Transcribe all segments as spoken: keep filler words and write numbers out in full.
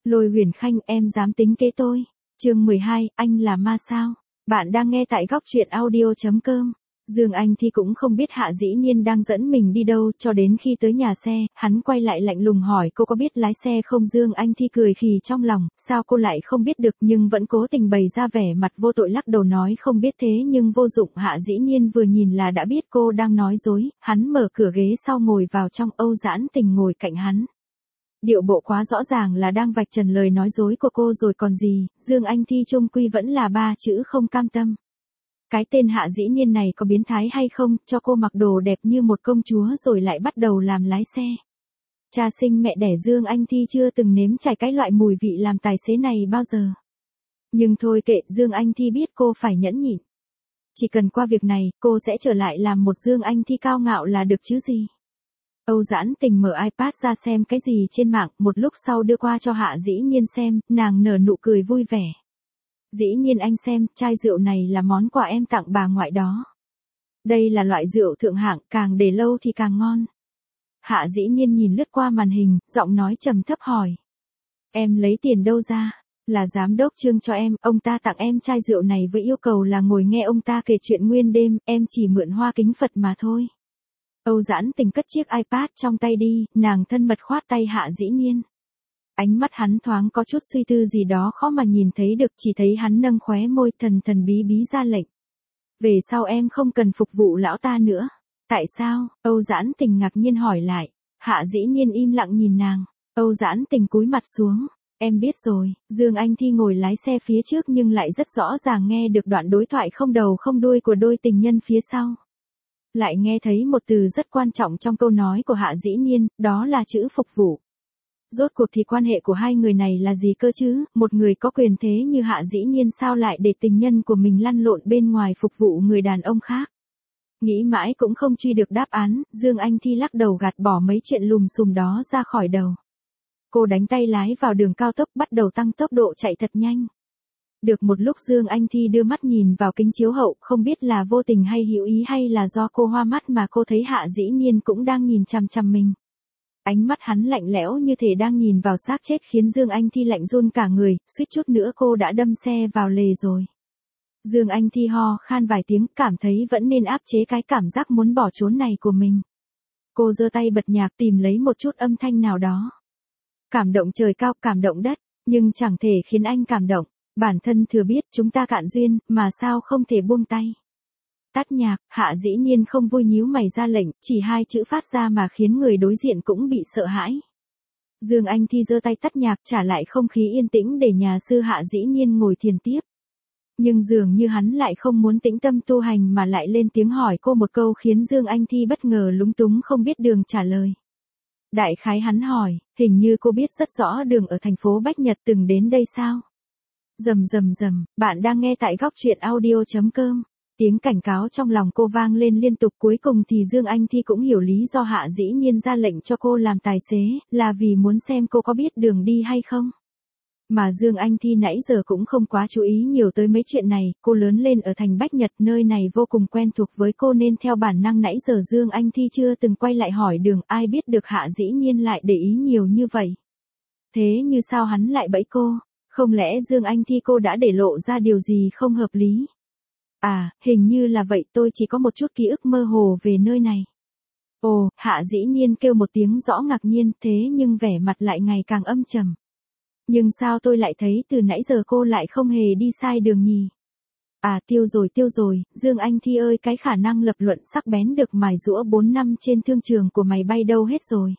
Lôi Huyền Khanh, em dám tính kế tôi. Chương mười hai, anh là ma sao? Bạn đang nghe tại góc truyện audio chấm com. Dương Anh Thi cũng không biết Hạ Dĩ Nhiên đang dẫn mình đi đâu, cho đến khi tới nhà xe, hắn quay lại lạnh lùng hỏi cô có biết lái xe không. Dương Anh Thi cười khì trong lòng, sao cô lại không biết được, nhưng vẫn cố tình bày ra vẻ mặt vô tội lắc đầu nói không biết. Thế nhưng vô dụng, Hạ Dĩ Nhiên vừa nhìn là đã biết cô đang nói dối. Hắn mở cửa ghế sau ngồi vào trong, Âu Dãn Tình ngồi cạnh hắn. Điệu bộ quá rõ ràng là đang vạch trần lời nói dối của cô rồi còn gì. Dương Anh Thi chung quy vẫn là ba chữ không cam tâm. Cái tên Hạ Dĩ Nhiên này có biến thái hay không, cho cô mặc đồ đẹp như một công chúa rồi lại bắt đầu làm lái xe. Cha sinh mẹ đẻ Dương Anh Thi chưa từng nếm trải cái loại mùi vị làm tài xế này bao giờ. Nhưng thôi kệ, Dương Anh Thi biết cô phải nhẫn nhịn. Chỉ cần qua việc này, cô sẽ trở lại làm một Dương Anh Thi cao ngạo là được chứ gì. Âu Dãn Tình mở iPad ra xem cái gì trên mạng, một lúc sau đưa qua cho Hạ Dĩ Nhiên xem, nàng nở nụ cười vui vẻ. Dĩ Nhiên anh xem, chai rượu này là món quà em tặng bà ngoại đó. Đây là loại rượu thượng hạng, càng để lâu thì càng ngon. Hạ Dĩ Nhiên nhìn lướt qua màn hình, giọng nói trầm thấp hỏi. Em lấy tiền đâu ra? Là giám đốc Trương cho em, ông ta tặng em chai rượu này với yêu cầu là ngồi nghe ông ta kể chuyện nguyên đêm, em chỉ mượn hoa kính Phật mà thôi. Âu Dãn Tình cất chiếc iPad trong tay đi, nàng thân mật khoát tay Hạ Dĩ Nhiên. Ánh mắt hắn thoáng có chút suy tư gì đó khó mà nhìn thấy được, chỉ thấy hắn nâng khóe môi thần thần bí bí ra lệnh. Về sau em không cần phục vụ lão ta nữa. Tại sao? Âu Dãn Tình ngạc nhiên hỏi lại. Hạ Dĩ Nhiên im lặng nhìn nàng. Âu Dãn Tình cúi mặt xuống. Em biết rồi. Dương Anh Thi ngồi lái xe phía trước nhưng lại rất rõ ràng nghe được đoạn đối thoại không đầu không đuôi của đôi tình nhân phía sau. Lại nghe thấy một từ rất quan trọng trong câu nói của Hạ Dĩ Nhiên, đó là chữ phục vụ. Rốt cuộc thì quan hệ của hai người này là gì cơ chứ, một người có quyền thế như Hạ Dĩ Nhiên sao lại để tình nhân của mình lăn lộn bên ngoài phục vụ người đàn ông khác. Nghĩ mãi cũng không truy được đáp án, Dương Anh Thi lắc đầu gạt bỏ mấy chuyện lùm xùm đó ra khỏi đầu. Cô đánh tay lái vào đường cao tốc bắt đầu tăng tốc độ chạy thật nhanh. Được một lúc Dương Anh Thi đưa mắt nhìn vào kính chiếu hậu, không biết là vô tình hay hữu ý hay là do cô hoa mắt mà cô thấy Hạ Dĩ Nhiên cũng đang nhìn chằm chằm mình. Ánh mắt hắn lạnh lẽo như thể đang nhìn vào xác chết khiến Dương Anh Thi lạnh run cả người, suýt chút nữa cô đã đâm xe vào lề rồi. Dương Anh Thi ho khan vài tiếng, cảm thấy vẫn nên áp chế cái cảm giác muốn bỏ trốn này của mình. Cô giơ tay bật nhạc tìm lấy một chút âm thanh nào đó. Cảm động trời cao, cảm động đất, nhưng chẳng thể khiến anh cảm động. Bản thân thừa biết chúng ta cạn duyên, mà sao không thể buông tay. Tắt nhạc, Hạ Dĩ Nhiên không vui nhíu mày ra lệnh, chỉ hai chữ phát ra mà khiến người đối diện cũng bị sợ hãi. Dương Anh Thi giơ tay tắt nhạc trả lại không khí yên tĩnh để nhà sư Hạ Dĩ Nhiên ngồi thiền tiếp. Nhưng dường như hắn lại không muốn tĩnh tâm tu hành mà lại lên tiếng hỏi cô một câu khiến Dương Anh Thi bất ngờ lúng túng không biết đường trả lời. Đại khái hắn hỏi, hình như cô biết rất rõ đường ở thành phố Bách Nhật, từng đến đây sao? Rầm rầm rầm, bạn đang nghe tại góc truyện audio chấm com. Tiếng cảnh cáo trong lòng cô vang lên liên tục, cuối cùng thì Dương Anh Thi cũng hiểu lý do Hạ Dĩ Nhiên ra lệnh cho cô làm tài xế, là vì muốn xem cô có biết đường đi hay không. Mà Dương Anh Thi nãy giờ cũng không quá chú ý nhiều tới mấy chuyện này, cô lớn lên ở thành Bách Nhật, nơi này vô cùng quen thuộc với cô nên theo bản năng nãy giờ Dương Anh Thi chưa từng quay lại hỏi đường, ai biết được Hạ Dĩ Nhiên lại để ý nhiều như vậy. Thế như sao hắn lại bẫy cô? Không lẽ Dương Anh Thi cô đã để lộ ra điều gì không hợp lý? À, hình như là vậy, tôi chỉ có một chút ký ức mơ hồ về nơi này. Ồ, Hạ Dĩ Nhiên kêu một tiếng rõ ngạc nhiên, thế nhưng vẻ mặt lại ngày càng âm trầm. Nhưng sao tôi lại thấy từ nãy giờ cô lại không hề đi sai đường nhỉ? À tiêu rồi tiêu rồi, Dương Anh Thi ơi, cái khả năng lập luận sắc bén được mài giũa bốn năm trên thương trường của mày bay đâu hết rồi?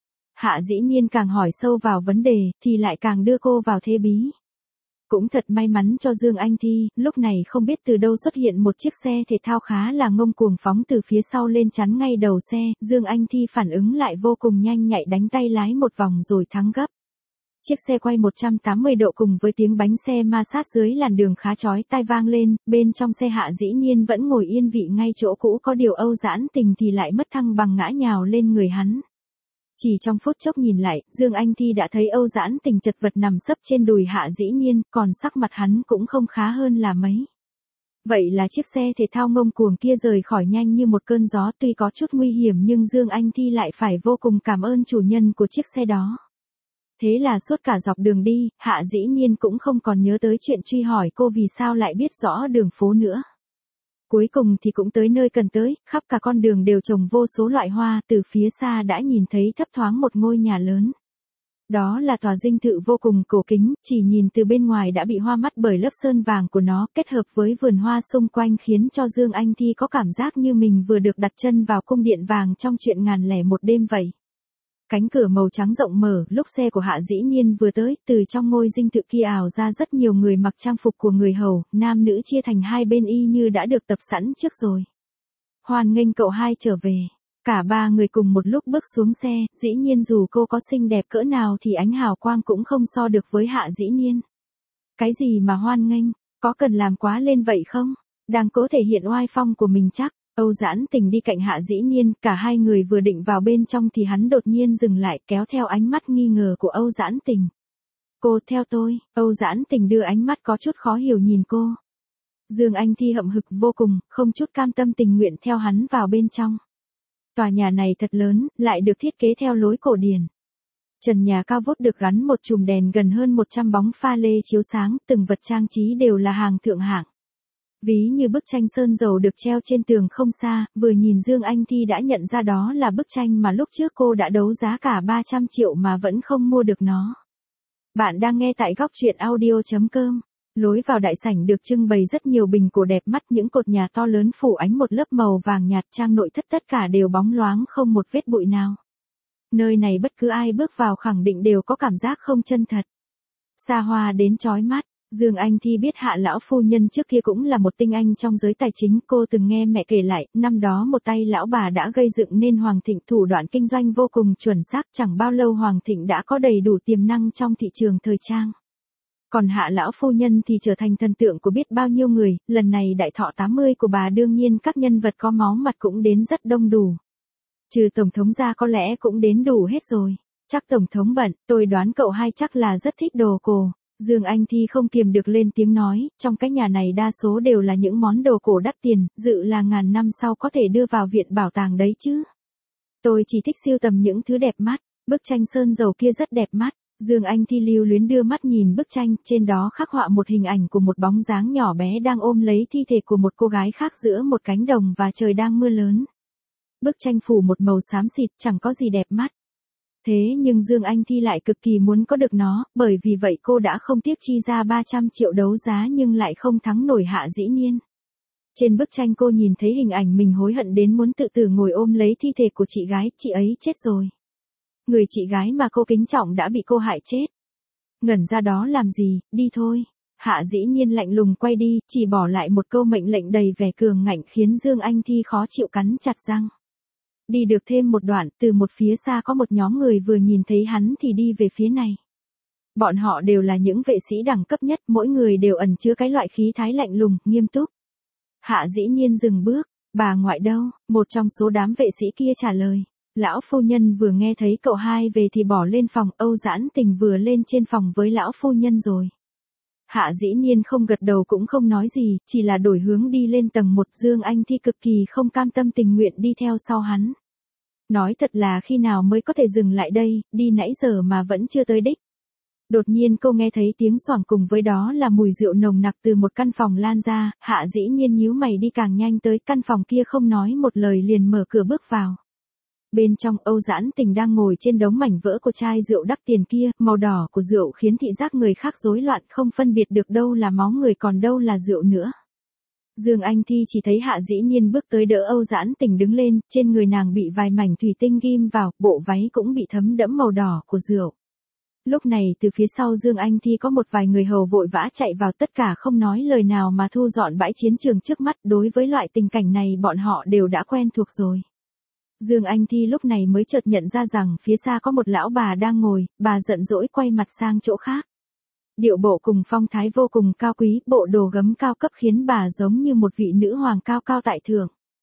Hạ Dĩ Nhiên càng hỏi sâu vào vấn đề, thì lại càng đưa cô vào thế bí. Cũng thật may mắn cho Dương Anh Thi, lúc này không biết từ đâu xuất hiện một chiếc xe thể thao khá là ngông cuồng phóng từ phía sau lên chắn ngay đầu xe, Dương Anh Thi phản ứng lại vô cùng nhanh nhạy đánh tay lái một vòng rồi thắng gấp. Chiếc xe quay một trăm tám mươi độ cùng với tiếng bánh xe ma sát dưới làn đường khá chói tai vang lên, bên trong xe Hạ Dĩ Nhiên vẫn ngồi yên vị ngay chỗ cũ, có điều Âu Dãn Tình thì lại mất thăng bằng ngã nhào lên người hắn. Chỉ trong phút chốc nhìn lại, Dương Anh Thi đã thấy Âu Dãn Tình chật vật nằm sấp trên đùi Hạ Dĩ Nhiên, còn sắc mặt hắn cũng không khá hơn là mấy. Vậy là chiếc xe thể thao ngông cuồng kia rời khỏi nhanh như một cơn gió, tuy có chút nguy hiểm nhưng Dương Anh Thi lại phải vô cùng cảm ơn chủ nhân của chiếc xe đó. Thế là suốt cả dọc đường đi, Hạ dĩ nhiên cũng không còn nhớ tới chuyện truy hỏi cô vì sao lại biết rõ đường phố nữa. Cuối cùng thì cũng tới nơi cần tới, khắp cả con đường đều trồng vô số loại hoa, từ phía xa đã nhìn thấy thấp thoáng một ngôi nhà lớn. Đó là tòa dinh thự vô cùng cổ kính, chỉ nhìn từ bên ngoài đã bị hoa mắt bởi lớp sơn vàng của nó, kết hợp với vườn hoa xung quanh khiến cho Dương Anh Thi có cảm giác như mình vừa được đặt chân vào cung điện vàng trong chuyện ngàn lẻ một đêm vậy. Cánh cửa màu trắng rộng mở, lúc xe của Hạ dĩ nhiên vừa tới, từ trong ngôi dinh thự kia ảo ra rất nhiều người mặc trang phục của người hầu, nam nữ chia thành hai bên y như đã được tập sẵn trước rồi. Hoan nghênh cậu hai trở về. Cả ba người cùng một lúc bước xuống xe, dĩ nhiên dù cô có xinh đẹp cỡ nào thì ánh hào quang cũng không so được với Hạ dĩ nhiên. Cái gì mà hoan nghênh, có cần làm quá lên vậy không? Đang cố thể hiện oai phong của mình chắc. Âu Giãn Tình đi cạnh Hạ dĩ nhiên, cả hai người vừa định vào bên trong thì hắn đột nhiên dừng lại kéo theo ánh mắt nghi ngờ của Âu Giãn Tình. Cô theo tôi, Âu Giãn Tình đưa ánh mắt có chút khó hiểu nhìn cô. Dương Anh Thi hậm hực vô cùng, không chút cam tâm tình nguyện theo hắn vào bên trong. Tòa nhà này thật lớn, lại được thiết kế theo lối cổ điển. Trần nhà cao vút được gắn một chùm đèn gần hơn một trăm bóng pha lê chiếu sáng, từng vật trang trí đều là hàng thượng hạng. Ví như bức tranh sơn dầu được treo trên tường không xa, vừa nhìn Dương Anh Thi đã nhận ra đó là bức tranh mà lúc trước cô đã đấu giá cả ba trăm triệu mà vẫn không mua được nó. Bạn đang nghe tại góc truyện audio chấm com. Lối vào đại sảnh được trưng bày rất nhiều bình cổ đẹp mắt, những cột nhà to lớn phủ ánh một lớp màu vàng nhạt, trang nội thất tất cả đều bóng loáng không một vết bụi nào. Nơi này bất cứ ai bước vào khẳng định đều có cảm giác không chân thật. Xa hoa đến chói mắt. Dương Anh Thi biết Hạ lão phu nhân trước kia cũng là một tinh anh trong giới tài chính, cô từng nghe mẹ kể lại, năm đó một tay lão bà đã gây dựng nên Hoàng Thịnh, thủ đoạn kinh doanh vô cùng chuẩn xác, chẳng bao lâu Hoàng Thịnh đã có đầy đủ tiềm năng trong thị trường thời trang. Còn Hạ lão phu nhân thì trở thành thần tượng của biết bao nhiêu người, lần này đại thọ tám mươi của bà đương nhiên các nhân vật có máu mặt cũng đến rất đông đủ. Trừ tổng thống ra có lẽ cũng đến đủ hết rồi. Chắc tổng thống bận, tôi đoán cậu hai chắc là rất thích đồ cổ. Dương Anh Thi không kiềm được lên tiếng nói, trong cái nhà này đa số đều là những món đồ cổ đắt tiền, dự là ngàn năm sau có thể đưa vào viện bảo tàng đấy chứ. Tôi chỉ thích sưu tầm những thứ đẹp mắt, bức tranh sơn dầu kia rất đẹp mắt. Dương Anh Thi lưu luyến đưa mắt nhìn bức tranh, trên đó khắc họa một hình ảnh của một bóng dáng nhỏ bé đang ôm lấy thi thể của một cô gái khác giữa một cánh đồng và trời đang mưa lớn. Bức tranh phủ một màu xám xịt, chẳng có gì đẹp mắt. Thế nhưng Dương Anh Thi lại cực kỳ muốn có được nó, bởi vì vậy cô đã không tiếc chi ra ba trăm triệu đấu giá nhưng lại không thắng nổi Hạ dĩ nhiên. Trên bức tranh cô nhìn thấy hình ảnh mình hối hận đến muốn tự tử ngồi ôm lấy thi thể của chị gái, chị ấy chết rồi. Người chị gái mà cô kính trọng đã bị cô hại chết. Ngẩn ra đó làm gì, đi thôi. Hạ dĩ nhiên lạnh lùng quay đi, chỉ bỏ lại một câu mệnh lệnh đầy vẻ cường ngạnh khiến Dương Anh Thi khó chịu cắn chặt răng. Đi được thêm một đoạn, từ một phía xa có một nhóm người vừa nhìn thấy hắn thì đi về phía này. Bọn họ đều là những vệ sĩ đẳng cấp nhất, mỗi người đều ẩn chứa cái loại khí thái lạnh lùng, nghiêm túc. Hạ dĩ nhiên dừng bước, bà ngoại đâu, một trong số đám vệ sĩ kia trả lời. Lão phu nhân vừa nghe thấy cậu hai về thì bỏ lên phòng, Âu Giãn Tình vừa lên trên phòng với lão phu nhân rồi. Hạ dĩ nhiên không gật đầu cũng không nói gì, chỉ là đổi hướng đi lên tầng một. Dương Anh Thi cực kỳ không cam tâm tình nguyện đi theo sau hắn. Nói thật là khi nào mới có thể dừng lại đây, đi nãy giờ mà vẫn chưa tới đích. Đột nhiên cô nghe thấy tiếng xoảng cùng với đó là mùi rượu nồng nặc từ một căn phòng lan ra, Hạ dĩ nhiên nhíu mày đi càng nhanh tới căn phòng kia không nói một lời liền mở cửa bước vào. Bên trong Âu Giãn Tình đang ngồi trên đống mảnh vỡ của chai rượu đắt tiền kia, màu đỏ của rượu khiến thị giác người khác rối loạn không phân biệt được đâu là máu người còn đâu là rượu nữa. Dương Anh Thi chỉ thấy Hạ dĩ nhiên bước tới đỡ Âu Giãn Tình đứng lên, trên người nàng bị vài mảnh thủy tinh ghim vào, bộ váy cũng bị thấm đẫm màu đỏ của rượu. Lúc này từ phía sau Dương Anh Thi có một vài người hầu vội vã chạy vào, tất cả không nói lời nào mà thu dọn bãi chiến trường trước mắt, đối với loại tình cảnh này bọn họ đều đã quen thuộc rồi. Dương Anh Thi lúc này mới chợt nhận ra rằng phía xa có một lão bà đang ngồi, bà giận dỗi quay mặt sang chỗ khác. Điệu bộ cùng phong thái vô cùng cao quý, bộ đồ gấm cao cấp khiến bà giống như một vị nữ hoàng cao cao tại thượng.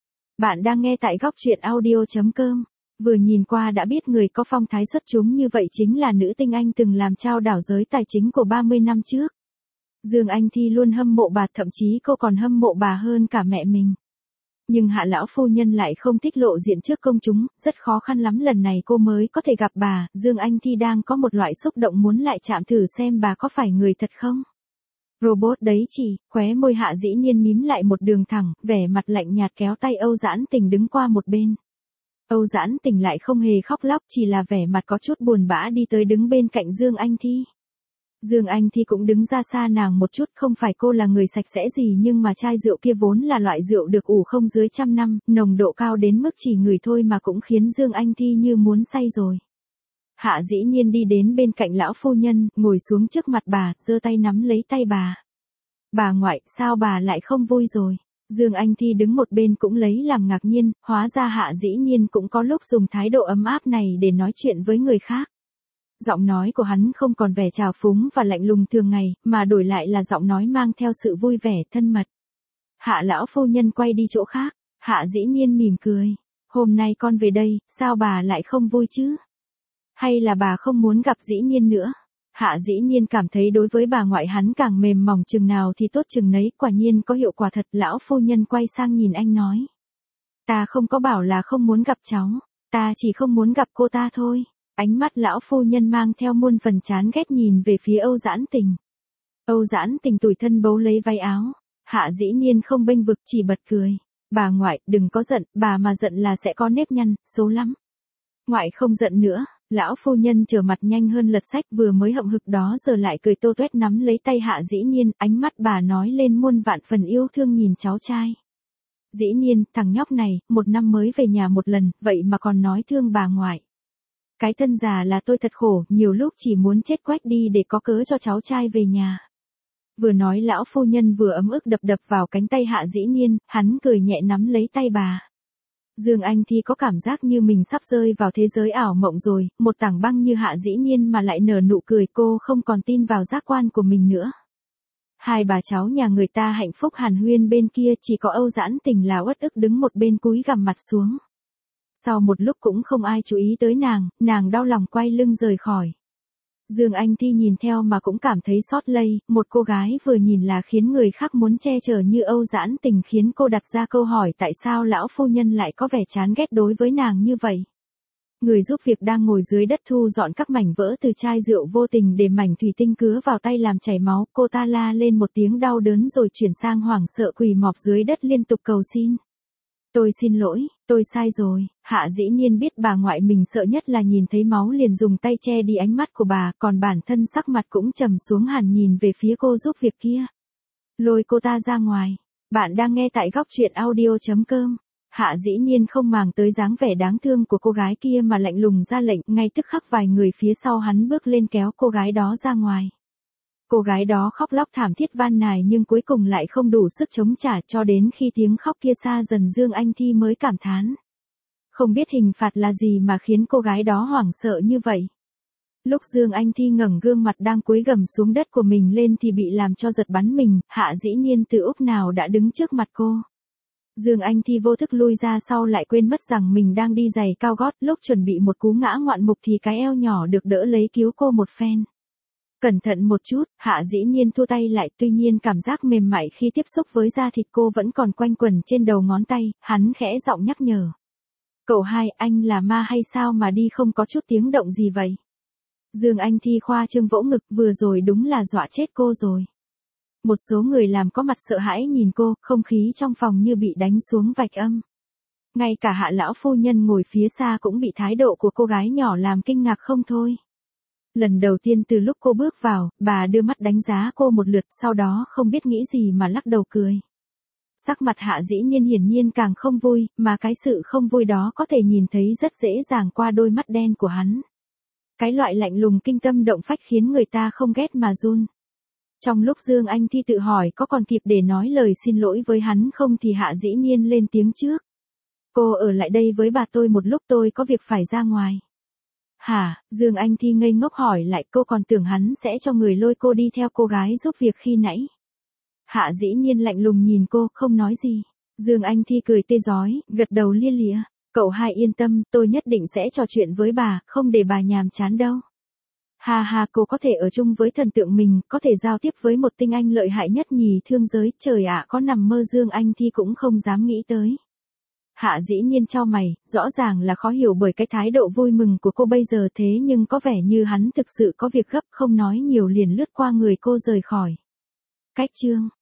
Bạn đang nghe tại góc truyện audio chấm com. Vừa nhìn qua đã biết người có phong thái xuất chúng như vậy chính là nữ tinh anh từng làm trao đảo giới tài chính của ba mươi năm trước. Dương Anh Thi luôn hâm mộ bà, thậm chí cô còn hâm mộ bà hơn cả mẹ mình. Nhưng Hạ lão phu nhân lại không thích lộ diện trước công chúng, rất khó khăn lắm lần này cô mới có thể gặp bà. Dương Anh Thi đang có một loại xúc động muốn lại chạm thử xem bà có phải người thật không. Robot đấy chị, khóe môi Hạ dĩ nhiên mím lại một đường thẳng, vẻ mặt lạnh nhạt kéo tay Âu Giãn Tình đứng qua một bên. Âu Giãn Tình lại không hề khóc lóc, chỉ là vẻ mặt có chút buồn bã đi tới đứng bên cạnh Dương Anh Thi. Dương Anh Thi cũng đứng ra xa nàng một chút, không phải cô là người sạch sẽ gì nhưng mà chai rượu kia vốn là loại rượu được ủ không dưới trăm năm, nồng độ cao đến mức chỉ ngửi thôi mà cũng khiến Dương Anh Thi như muốn say rồi. Hạ dĩ nhiên đi đến bên cạnh lão phu nhân, ngồi xuống trước mặt bà, giơ tay nắm lấy tay bà. Bà ngoại, sao bà lại không vui rồi? Dương Anh Thi đứng một bên cũng lấy làm ngạc nhiên, hóa ra Hạ dĩ nhiên cũng có lúc dùng thái độ ấm áp này để nói chuyện với người khác. Giọng nói của hắn không còn vẻ trào phúng và lạnh lùng thường ngày, mà đổi lại là giọng nói mang theo sự vui vẻ, thân mật. Hạ lão phu nhân quay đi chỗ khác, Hạ dĩ nhiên mỉm cười. Hôm nay con về đây, sao bà lại không vui chứ? Hay là bà không muốn gặp dĩ nhiên nữa? Hạ dĩ nhiên cảm thấy đối với bà ngoại hắn càng mềm mỏng chừng nào thì tốt chừng nấy, quả nhiên có hiệu quả thật. Lão phu nhân quay sang nhìn anh nói. Ta không có bảo là không muốn gặp cháu, ta chỉ không muốn gặp cô ta thôi. Ánh mắt lão phu nhân mang theo muôn phần chán ghét nhìn về phía Âu Giãn Tình. Âu Giãn Tình tủi thân bấu lấy váy áo. Hạ dĩ nhiên không bênh vực, chỉ bật cười. Bà ngoại, đừng có giận, bà mà giận là sẽ có nếp nhăn, xấu lắm. Ngoại không giận nữa. Lão phu nhân trở mặt nhanh hơn lật sách, vừa mới hậm hực đó giờ lại cười tô toét nắm lấy tay Hạ dĩ nhiên, ánh mắt bà nói lên muôn vạn phần yêu thương nhìn cháu trai. Dĩ nhiên, thằng nhóc này, một năm mới về nhà một lần, vậy mà còn nói thương bà ngoại. Cái thân già là tôi thật khổ, nhiều lúc chỉ muốn chết quách đi để có cớ cho cháu trai về nhà. Vừa nói lão phu nhân vừa ấm ức đập đập vào cánh tay Hạ dĩ nhiên, hắn cười nhẹ nắm lấy tay bà. Dương Anh Thi có cảm giác như mình sắp rơi vào thế giới ảo mộng rồi, một tảng băng như Hạ dĩ nhiên mà lại nở nụ cười, cô không còn tin vào giác quan của mình nữa. Hai bà cháu nhà người ta hạnh phúc hàn huyên bên kia, chỉ có Âu Giãn Tình là uất ức đứng một bên cúi gằm mặt xuống. Sau một lúc cũng không ai chú ý tới nàng, nàng đau lòng quay lưng rời khỏi. Dương Anh Thi nhìn theo mà cũng cảm thấy xót lây, một cô gái vừa nhìn là khiến người khác muốn che chở như Âu Giãn Tình khiến cô đặt ra câu hỏi tại sao lão phu nhân lại có vẻ chán ghét đối với nàng như vậy. Người giúp việc đang ngồi dưới đất thu dọn các mảnh vỡ từ chai rượu vô tình để mảnh thủy tinh cứa vào tay làm chảy máu, cô ta la lên một tiếng đau đớn rồi chuyển sang hoảng sợ quỳ mọp dưới đất liên tục cầu xin. Tôi xin lỗi, tôi sai rồi. Hạ dĩ nhiên biết bà ngoại mình sợ nhất là nhìn thấy máu liền dùng tay che đi ánh mắt của bà, còn bản thân sắc mặt cũng trầm xuống hẳn nhìn về phía cô giúp việc kia. Lôi cô ta ra ngoài. Bạn đang nghe tại góc truyện audio chấm com. Hạ dĩ nhiên không màng tới dáng vẻ đáng thương của cô gái kia mà lạnh lùng ra lệnh, ngay tức khắc vài người phía sau hắn bước lên kéo cô gái đó ra ngoài. Cô gái đó khóc lóc thảm thiết van nài nhưng cuối cùng lại không đủ sức chống trả, cho đến khi tiếng khóc kia xa dần Dương Anh Thi mới cảm thán. Không biết hình phạt là gì mà khiến cô gái đó hoảng sợ như vậy. Lúc Dương Anh Thi ngẩng gương mặt đang cúi gằm xuống đất của mình lên thì bị làm cho giật bắn mình, Hạ dĩ nhiên từ úc nào đã đứng trước mặt cô. Dương Anh Thi vô thức lui ra sau lại quên mất rằng mình đang đi giày cao gót, lúc chuẩn bị một cú ngã ngoạn mục thì cái eo nhỏ được đỡ lấy cứu cô một phen. Cẩn thận một chút, Hạ dĩ nhiên thua tay lại, tuy nhiên cảm giác mềm mại khi tiếp xúc với da thịt cô vẫn còn quanh quẩn trên đầu ngón tay, hắn khẽ giọng nhắc nhở. Cậu hai, anh là ma hay sao mà đi không có chút tiếng động gì vậy? Dương Anh Thi khoa trương vỗ ngực, vừa rồi đúng là dọa chết cô rồi. Một số người làm có mặt sợ hãi nhìn cô, không khí trong phòng như bị đánh xuống vạch âm. Ngay cả Hạ lão phu nhân ngồi phía xa cũng bị thái độ của cô gái nhỏ làm kinh ngạc không thôi. Lần đầu tiên từ lúc cô bước vào, bà đưa mắt đánh giá cô một lượt, sau đó không biết nghĩ gì mà lắc đầu cười. Sắc mặt Hạ dĩ nhiên hiển nhiên càng không vui, mà cái sự không vui đó có thể nhìn thấy rất dễ dàng qua đôi mắt đen của hắn. Cái loại lạnh lùng kinh tâm động phách khiến người ta không ghét mà run. Trong lúc Dương Anh Thi tự hỏi có còn kịp để nói lời xin lỗi với hắn không thì Hạ dĩ nhiên lên tiếng trước. Cô ở lại đây với bà tôi một lúc, tôi có việc phải ra ngoài. Hả? Dương Anh Thi ngây ngốc hỏi lại, cô còn tưởng hắn sẽ cho người lôi cô đi theo cô gái giúp việc khi nãy. Hạ dĩ nhiên lạnh lùng nhìn cô, không nói gì. Dương Anh Thi cười tê rói, gật đầu lia lịa. Cậu hai yên tâm, tôi nhất định sẽ trò chuyện với bà, không để bà nhàm chán đâu. Ha ha, cô có thể ở chung với thần tượng mình, có thể giao tiếp với một tinh anh lợi hại nhất nhì thương giới, trời ạ, có nằm mơ Dương Anh Thi cũng không dám nghĩ tới. Hạ dĩ nhiên chau mày, rõ ràng là khó hiểu bởi cái thái độ vui mừng của cô bây giờ thế nhưng có vẻ như hắn thực sự có việc gấp không nói nhiều liền lướt qua người cô rời khỏi. Cách chương